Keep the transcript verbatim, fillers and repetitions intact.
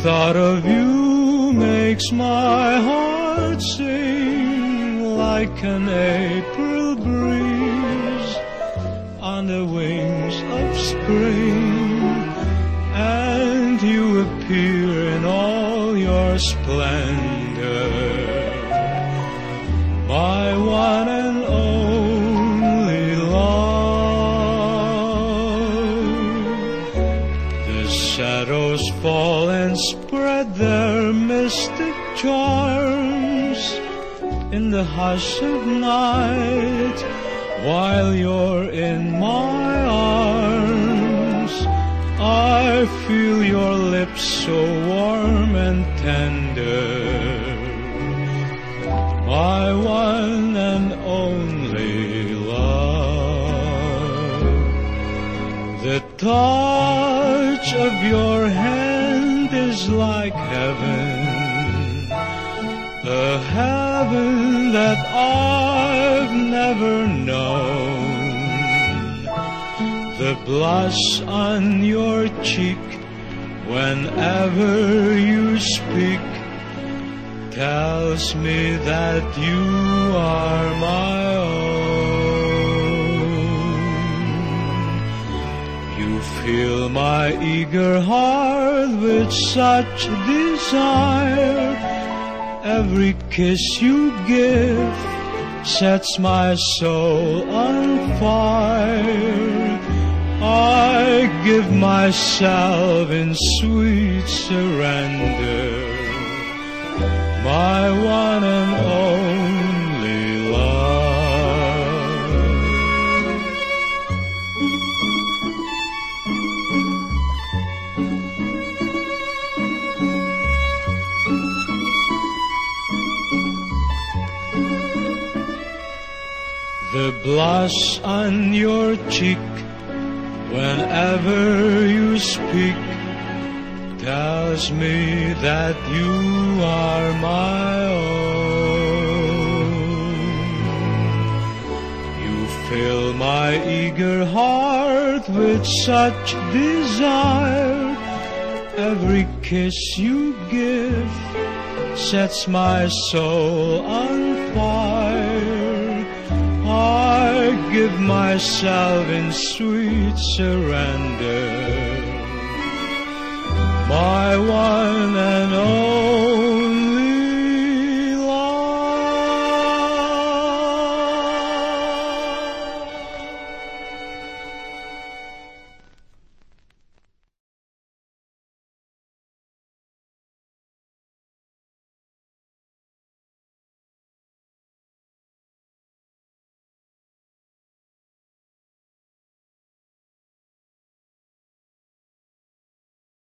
thought of you makes my heart sing like an April breeze on the wings of spring, and you appear in all your splendor, my one and only love. The shadows fall and spread their mystic charms in the hush of night, while you're in my arms. I feel your lips so warm and tender, my one and only love. The touch of your hand is like heaven, a heaven that I've never known. The blush on your cheek whenever you speak tells me that you are my own. You fill my eager heart with such desire. Every kiss you give sets my soul on fire. I give myself in sweet surrender, my one and only love. The blush on your cheek whenever you speak tells me that you are my own. You fill my eager heart with such desire. Every kiss you give sets my soul on fire. I give myself in sweet surrender, my one and